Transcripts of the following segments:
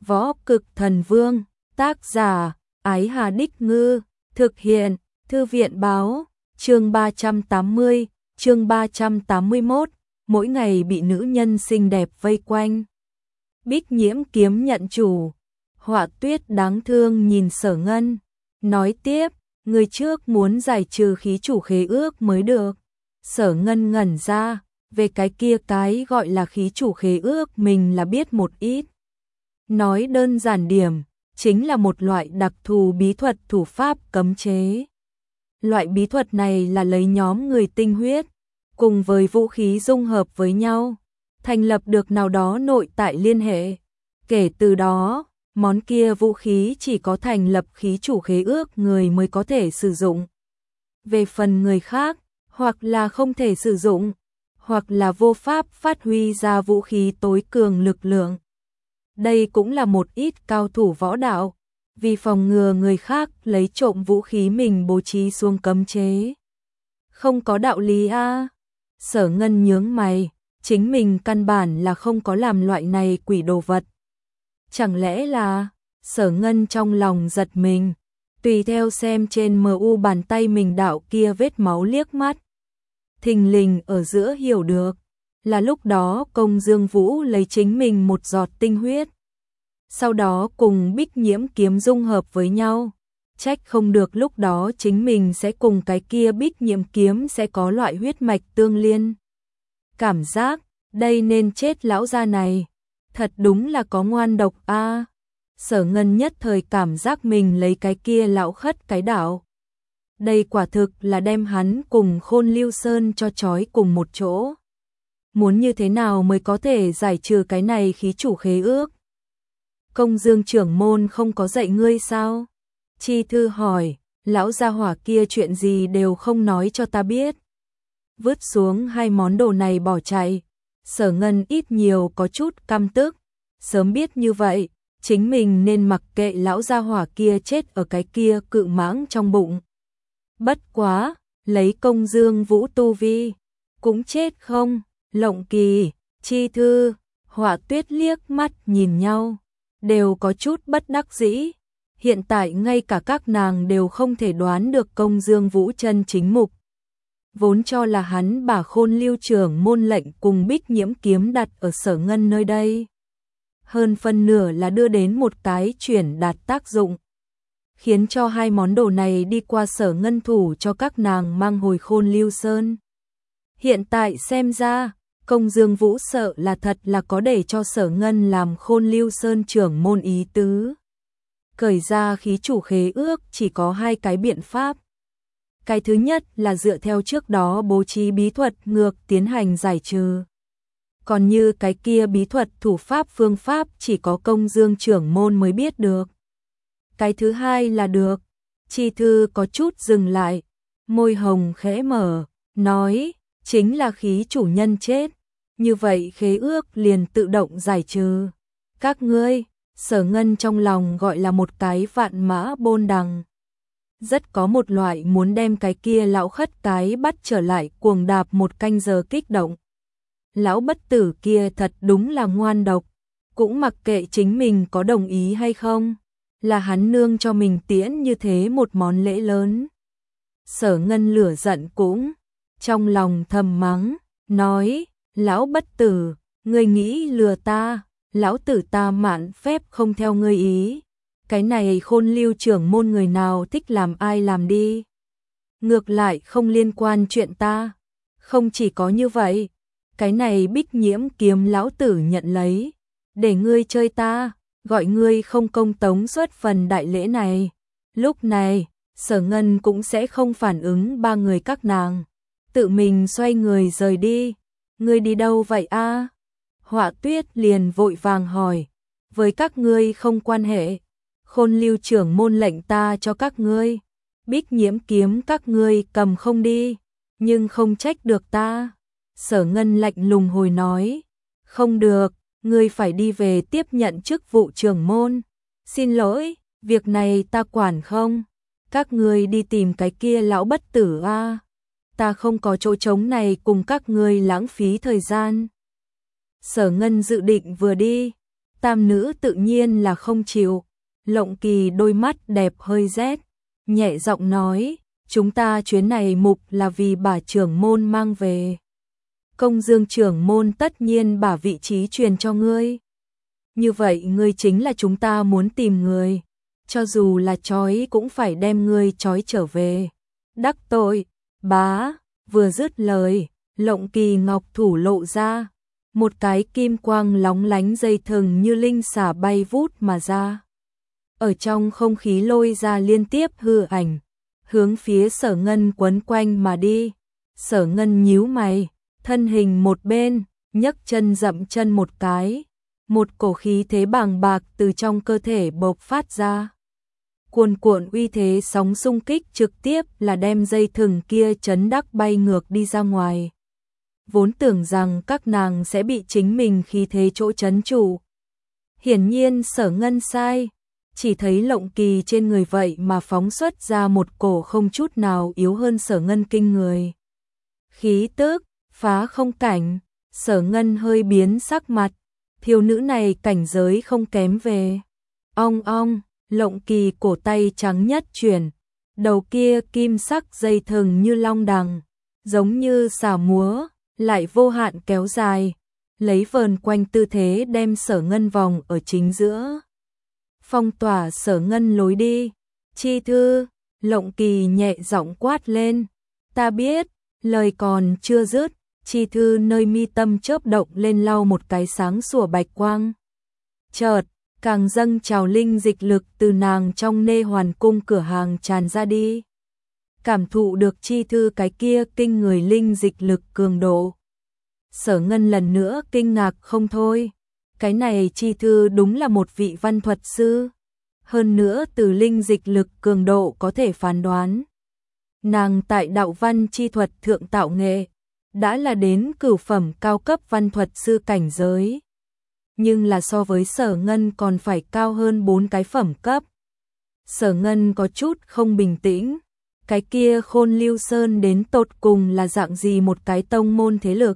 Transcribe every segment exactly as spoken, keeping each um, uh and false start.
Võ Cực Thần Vương, tác giả, Ái Hà Đích Ngư, thực hiện, Thư viện Báo, chương ba trăm tám mươi, chương ba trăm tám mươi mốt, mỗi ngày bị nữ nhân xinh đẹp vây quanh. Bích Nhiễm kiếm nhận chủ, Họa Tuyết đáng thương nhìn Sở Ngân, nói tiếp, người trước muốn giải trừ khí chủ khế ước mới được. Sở Ngân ngẩn ra, về cái kia cái gọi là khí chủ khế ước mình là biết một ít. Nói đơn giản điểm, chính là một loại đặc thù bí thuật thủ pháp cấm chế. Loại bí thuật này là lấy nhóm người tinh huyết, cùng với vũ khí dung hợp với nhau, thành lập được nào đó nội tại liên hệ. Kể từ đó, món kia vũ khí chỉ có thành lập khí chủ khế ước người mới có thể sử dụng. Về phần người khác, hoặc là không thể sử dụng, hoặc là vô pháp phát huy ra vũ khí tối cường lực lượng. Đây cũng là một ít cao thủ võ đạo, vì phòng ngừa người khác lấy trộm vũ khí mình bố trí xuống cấm chế. Không có đạo lý a. À. Sở Ngân nhướng mày, chính mình căn bản là không có làm loại này quỷ đồ vật. Chẳng lẽ là, Sở Ngân trong lòng giật mình, tùy theo xem trên em u bàn tay mình đạo kia vết máu liếc mắt. Thình lình ở giữa hiểu được, là lúc đó Công Dương Vũ lấy chính mình một giọt tinh huyết. Sau đó cùng Bích Nhiễm kiếm dung hợp với nhau, trách không được lúc đó chính mình sẽ cùng cái kia Bích Nhiễm kiếm sẽ có loại huyết mạch tương liên. Cảm giác, đây nên chết lão gia này, thật đúng là có ngoan độc a. À. Sở Ngân nhất thời cảm giác mình lấy cái kia lão khất cái đạo. Đây quả thực là đem hắn cùng Khôn Lưu Sơn cho trói cùng một chỗ. Muốn như thế nào mới có thể giải trừ cái này khí chủ khế ước? Công Dương trưởng môn không có dạy ngươi sao? Chi Thư hỏi, lão gia hỏa kia chuyện gì đều không nói cho ta biết. Vứt xuống hai món đồ này bỏ chạy, Sở Ngân ít nhiều có chút căm tức, sớm biết như vậy, chính mình nên mặc kệ lão gia hỏa kia chết ở cái kia cự mãng trong bụng. Bất quá, lấy Công Dương Vũ tu vi, cũng chết không? Lộng Kỳ, Chi Thư, Họa Tuyết liếc mắt nhìn nhau, đều có chút bất đắc dĩ. Hiện tại ngay cả các nàng đều không thể đoán được Công Dương Vũ chân chính mục. Vốn cho là hắn bà Khôn Lưu trưởng môn lệnh cùng Bích Nhiễm kiếm đặt ở Sở Ngân nơi đây. Hơn phân nửa là đưa đến một cái chuyển đạt tác dụng, khiến cho hai món đồ này đi qua Sở Ngân thủ cho các nàng mang hồi Khôn Lưu Sơn. Hiện tại xem ra, Công Dương Vũ sợ là thật là có để cho Sở Ngân làm Khôn Lưu Sơn trưởng môn ý tứ. Cởi ra khí chủ khế ước chỉ có hai cái biện pháp. Cái thứ nhất là dựa theo trước đó bố trí bí thuật ngược tiến hành giải trừ. Còn như cái kia bí thuật thủ pháp phương pháp chỉ có Công Dương trưởng môn mới biết được. Cái thứ hai là được. Chi Thư có chút dừng lại, môi hồng khẽ mở, nói, chính là khí chủ nhân chết, như vậy khế ước liền tự động giải trừ. Các ngươi, Sở Ngân trong lòng gọi là một cái vạn mã bôn đằng. Rất có một loại muốn đem cái kia lão khất cái bắt trở lại cuồng đạp một canh giờ kích động. Lão bất tử kia thật đúng là ngoan độc, cũng mặc kệ chính mình có đồng ý hay không, là hắn nương cho mình tiễn như thế một món lễ lớn. Sở Ngân lửa giận cũng trong lòng thầm mắng, nói, lão bất tử, ngươi nghĩ lừa ta, lão tử ta mạn phép không theo ngươi ý. Cái này Khôn Lưu trưởng môn người nào thích làm ai làm đi. Ngược lại không liên quan chuyện ta. Không chỉ có như vậy, cái này Bích Nhiễm kiếm lão tử nhận lấy, để ngươi chơi ta, gọi ngươi không công tống xuất phần đại lễ này. Lúc này, Sở Ngân cũng sẽ không phản ứng ba người các nàng, tự mình xoay người rời đi. Ngươi đi đâu vậy a? À? Họa Tuyết liền vội vàng hỏi, với các ngươi không quan hệ. Khôn Lưu trưởng môn lệnh ta cho các ngươi, Bích Nhiễm kiếm các ngươi cầm không đi, nhưng không trách được ta. Sở Ngân lạnh lùng hồi nói, không được, ngươi phải đi về tiếp nhận chức vụ trưởng môn. Xin lỗi, việc này ta quản không. Các ngươi đi tìm cái kia lão bất tử a. À. Ta không có chỗ trống này cùng các ngươi lãng phí thời gian. Sở Ngân dự định vừa đi, Tam nữ tự nhiên là không chịu. Lộng Kỳ đôi mắt đẹp hơi rét, nhẹ giọng nói, chúng ta chuyến này mục là vì bà trưởng môn mang về. Công Dương trưởng môn tất nhiên bả vị trí truyền cho ngươi. Như vậy ngươi chính là chúng ta muốn tìm người, cho dù là trói cũng phải đem ngươi trói trở về. Đắc tội, bá, vừa dứt lời, Lộng Kỳ ngọc thủ lộ ra, một cái kim quang lóng lánh dây thừng như linh xả bay vút mà ra. Ở trong không khí lôi ra liên tiếp hư ảnh, hướng phía Sở Ngân quấn quanh mà đi. Sở Ngân nhíu mày, thân hình một bên, nhấc chân dậm chân một cái, một cổ khí thế bàng bạc từ trong cơ thể bộc phát ra. Cuồn cuộn uy thế sóng xung kích trực tiếp là đem dây thừng kia chấn đắc bay ngược đi ra ngoài. Vốn tưởng rằng các nàng sẽ bị chính mình khí thế chỗ chấn trụ. Hiển nhiên Sở Ngân sai, chỉ thấy Lộng Kỳ trên người vậy mà phóng xuất ra một cổ không chút nào yếu hơn Sở Ngân kinh người. Khí tức, phá không cảnh, Sở Ngân hơi biến sắc mặt, thiếu nữ này cảnh giới không kém về. Ong ong, Lộng Kỳ cổ tay trắng nhất chuyển, đầu kia kim sắc dây thừng như long đằng, giống như xà múa, lại vô hạn kéo dài, lấy vờn quanh tư thế đem Sở Ngân vòng ở chính giữa. Phong tỏa Sở Ngân lối đi. Chi thư, Lộng Kỳ nhẹ giọng quát lên. Ta biết, lời còn chưa dứt, Chi thư nơi mi tâm chớp động lên lau một cái sáng sủa bạch quang. Chợt, càng dâng trào linh dịch lực từ nàng trong nê hoàn cung cửa hàng tràn ra đi. Cảm thụ được Chi thư cái kia kinh người linh dịch lực cường độ. Sở Ngân lần nữa kinh ngạc không thôi. Cái này Chi thư đúng là một vị văn thuật sư. Hơn nữa từ linh dịch lực cường độ có thể phán đoán. Nàng tại đạo văn chi thuật thượng tạo nghệ, đã là đến cửu phẩm cao cấp văn thuật sư cảnh giới. Nhưng là so với Sở Ngân còn phải cao hơn bốn cái phẩm cấp. Sở Ngân có chút không bình tĩnh. Cái kia Khôn Lưu Sơn đến tột cùng là dạng gì một cái tông môn thế lực.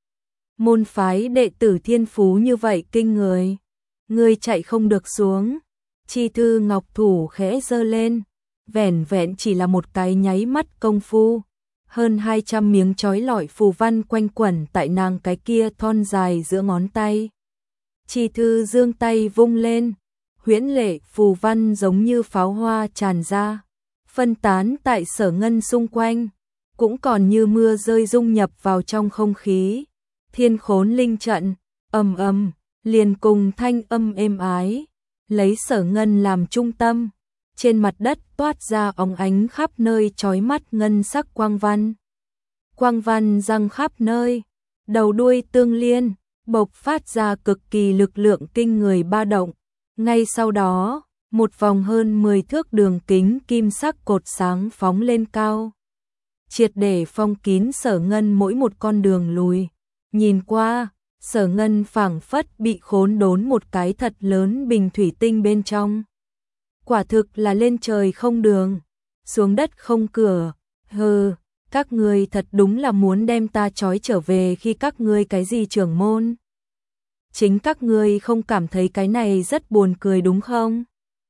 Môn phái đệ tử thiên phú như vậy kinh người. Ngươi chạy không được xuống. Chi thư ngọc thủ khẽ giơ lên. Vẻn vẹn chỉ là một cái nháy mắt công phu. Hơn hai trăm miếng chói lọi phù văn quanh quẩn tại nàng cái kia thon dài giữa ngón tay. Chi thư giương tay vung lên. Huyễn lệ phù văn giống như pháo hoa tràn ra. Phân tán tại Sở Ngân xung quanh. Cũng còn như mưa rơi dung nhập vào trong không khí. Thiên Khốn Linh Trận, ầm ầm, liền cùng thanh âm êm ái, lấy Sở Ngân làm trung tâm, trên mặt đất toát ra óng ánh khắp nơi chói mắt ngân sắc quang văn. Quang văn răng khắp nơi, đầu đuôi tương liên, bộc phát ra cực kỳ lực lượng kinh người ba động. Ngay sau đó, một vòng hơn mười thước đường kính kim sắc cột sáng phóng lên cao, triệt để phong kín Sở Ngân mỗi một con đường lùi. Nhìn qua, Sở Ngân phảng phất bị khốn đốn một cái thật lớn bình thủy tinh bên trong. Quả thực là lên trời không đường, xuống đất không cửa. Hừ, các ngươi thật đúng là muốn đem ta trói trở về khi các ngươi cái gì trưởng môn. Chính các ngươi không cảm thấy cái này rất buồn cười đúng không?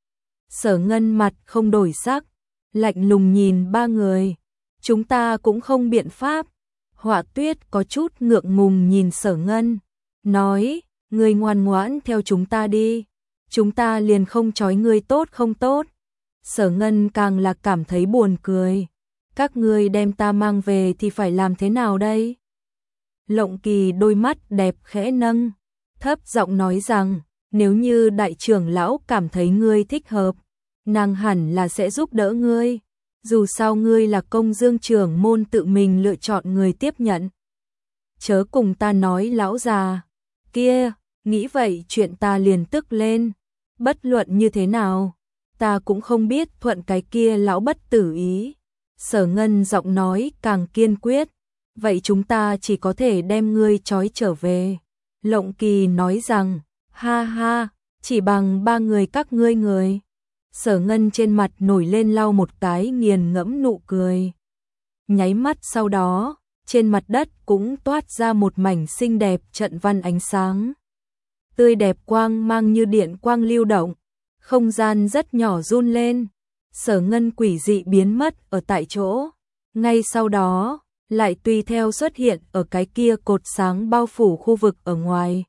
Sở Ngân mặt không đổi sắc, lạnh lùng nhìn ba người. Chúng ta cũng không biện pháp. Họa Tuyết có chút ngượng ngùng nhìn Sở Ngân, nói, ngươi ngoan ngoãn theo chúng ta đi, chúng ta liền không trói ngươi tốt không tốt. Sở Ngân càng là cảm thấy buồn cười, các ngươi đem ta mang về thì phải làm thế nào đây? Lộng Kỳ đôi mắt đẹp khẽ nâng, thấp giọng nói rằng, nếu như đại trưởng lão cảm thấy ngươi thích hợp, nàng hẳn là sẽ giúp đỡ ngươi. Dù sao ngươi là Công Dương trưởng môn tự mình lựa chọn người tiếp nhận. Chớ cùng ta nói lão già kia, nghĩ vậy chuyện ta liền tức lên. Bất luận như thế nào, ta cũng không biết thuận cái kia lão bất tử ý. Sở Ngân giọng nói càng kiên quyết, vậy chúng ta chỉ có thể đem ngươi trói trở về. Lộng Kỳ nói rằng, ha ha, chỉ bằng ba người các ngươi người. Sở Ngân trên mặt nổi lên lau một cái nghiền ngẫm nụ cười. Nháy mắt sau đó, trên mặt đất cũng toát ra một mảnh xinh đẹp trận văn ánh sáng. tươi đẹp quang mang như điện quang lưu động, không gian rất nhỏ run lên. Sở Ngân quỷ dị biến mất ở tại chỗ, ngay sau đó lại tùy theo xuất hiện ở cái kia cột sáng bao phủ khu vực ở ngoài.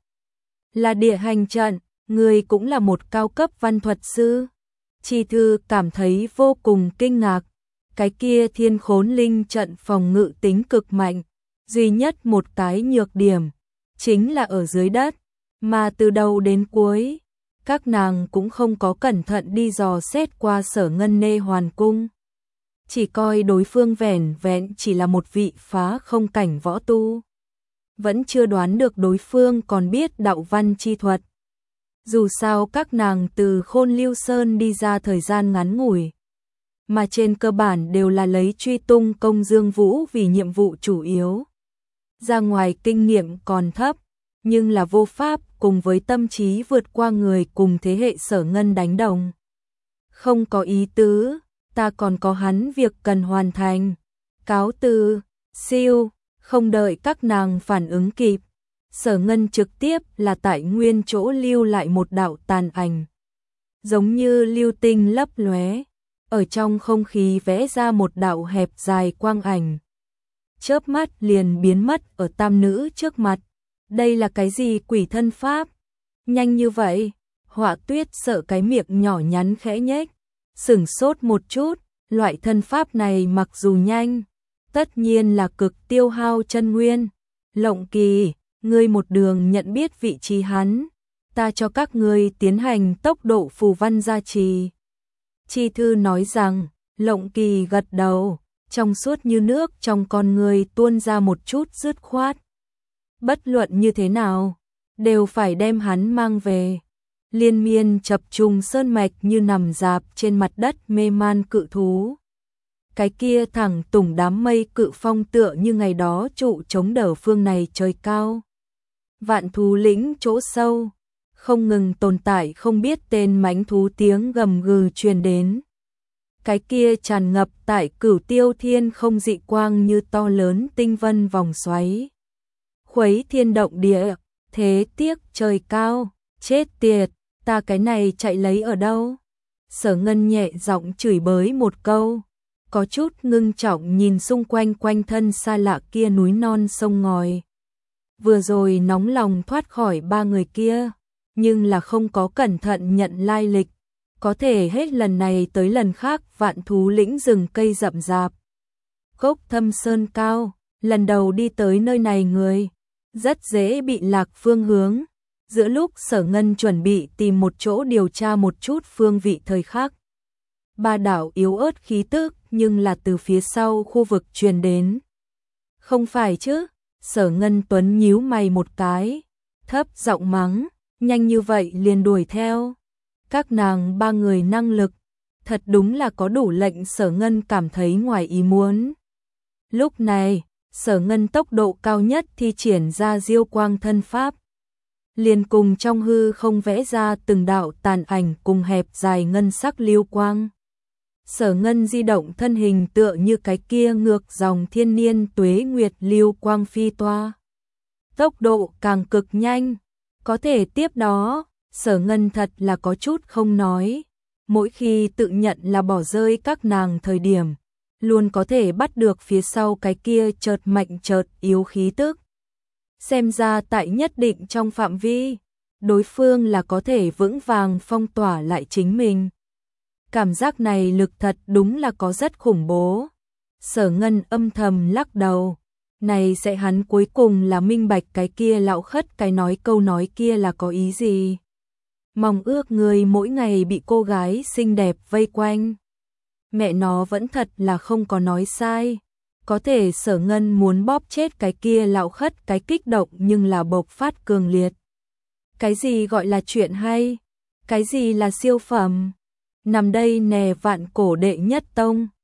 Là địa hành trận, người cũng là một cao cấp văn thuật sư. Chi Thư cảm thấy vô cùng kinh ngạc, cái kia Thiên Khốn Linh trận phòng ngự tính cực mạnh, duy nhất một cái nhược điểm, chính là ở dưới đất, mà từ đầu đến cuối, các nàng cũng không có cẩn thận đi dò xét qua Sở Ngân Nê Hoàn Cung. Chỉ coi đối phương vẻn vẹn chỉ là một vị phá không cảnh võ tu. Vẫn chưa đoán được đối phương còn biết đạo văn chi thuật. Dù sao các nàng từ Khôn Lưu Sơn đi ra thời gian ngắn ngủi, mà trên cơ bản đều là lấy truy tung công Dương Vũ vì nhiệm vụ chủ yếu. Ra ngoài kinh nghiệm còn thấp, nhưng là vô pháp cùng với tâm trí vượt qua người cùng thế hệ Sở Ngân đánh đồng. Không có ý tứ, ta còn có hắn việc cần hoàn thành. Cáo từ, siêu, không đợi các nàng phản ứng kịp. Sở Ngân trực tiếp là tại nguyên chỗ lưu lại một đạo tàn ảnh. Giống như lưu tinh lấp lóe, ở trong không khí vẽ ra một đạo hẹp dài quang ảnh. Chớp mắt liền biến mất ở tam nữ trước mặt. Đây là cái gì quỷ thân pháp? Nhanh như vậy? Họa Tuyết sợ cái miệng nhỏ nhắn khẽ nhếch, sửng sốt một chút, loại thân pháp này mặc dù nhanh, tất nhiên là cực tiêu hao chân nguyên. Lộng Kỳ, ngươi một đường nhận biết vị trí hắn, ta cho các ngươi tiến hành tốc độ phù văn gia trì. Chi Thư nói rằng, Lộng Kỳ gật đầu, trong suốt như nước trong con người tuôn ra một chút dứt khoát. Bất luận như thế nào, đều phải đem hắn mang về. Liên miên chập trùng sơn mạch như nằm dạp trên mặt đất mê man cự thú. Cái kia thẳng tùng đám mây cự phong tựa như ngày đó trụ chống đỡ phương này trời cao. Vạn thú lĩnh chỗ sâu, không ngừng tồn tại không biết tên mãnh thú tiếng gầm gừ truyền đến. Cái kia tràn ngập tại Cửu Tiêu Thiên không dị quang như to lớn tinh vân vòng xoáy. Khuấy thiên động địa, thế tiếc trời cao, chết tiệt, ta cái này chạy lấy ở đâu? Sở Ngân nhẹ giọng chửi bới một câu, có chút ngưng trọng nhìn xung quanh quanh thân xa lạ kia núi non sông ngòi. Vừa rồi nóng lòng thoát khỏi ba người kia, nhưng là không có cẩn thận nhận lai lịch, có thể hết lần này tới lần khác vạn thú lĩnh rừng cây rậm rạp. Gốc thâm sơn cao, lần đầu đi tới nơi này người, rất dễ bị lạc phương hướng. Giữa lúc Sở Ngân chuẩn bị tìm một chỗ điều tra một chút phương vị thời khắc, ba đạo yếu ớt khí tức nhưng là từ phía sau khu vực truyền đến. Không phải chứ? Sở Ngân Tuấn nhíu mày một cái, thấp giọng mắng, nhanh như vậy liền đuổi theo. Các nàng ba người năng lực, thật đúng là có đủ lệnh Sở Ngân cảm thấy ngoài ý muốn. Lúc này, Sở Ngân tốc độ cao nhất thi triển ra diêu quang thân pháp. Liền cùng trong hư không vẽ ra từng đạo tàn ảnh cùng hẹp dài ngân sắc lưu quang. Sở Ngân di động thân hình tựa như cái kia ngược dòng thiên niên tuế nguyệt lưu quang phi toa. Tốc độ càng cực nhanh, có thể tiếp đó, Sở Ngân thật là có chút không nói. Mỗi khi tự nhận là bỏ rơi các nàng thời điểm, luôn có thể bắt được phía sau cái kia chợt mạnh chợt yếu khí tức. Xem ra tại nhất định trong phạm vi, đối phương là có thể vững vàng phong tỏa lại chính mình. Cảm giác này lực thật đúng là có rất khủng bố. Sở Ngân âm thầm lắc đầu. Này sẽ hắn cuối cùng là minh bạch cái kia lão khất cái nói câu nói kia là có ý gì. Mong ước người mỗi ngày bị cô gái xinh đẹp vây quanh. Mẹ nó vẫn thật là không có nói sai. Có thể Sở Ngân muốn bóp chết cái kia lão khất cái kích động nhưng là bộc phát cường liệt. Cái gì gọi là chuyện hay? Cái gì là siêu phẩm? Nằm đây nè vạn cổ đệ nhất tông.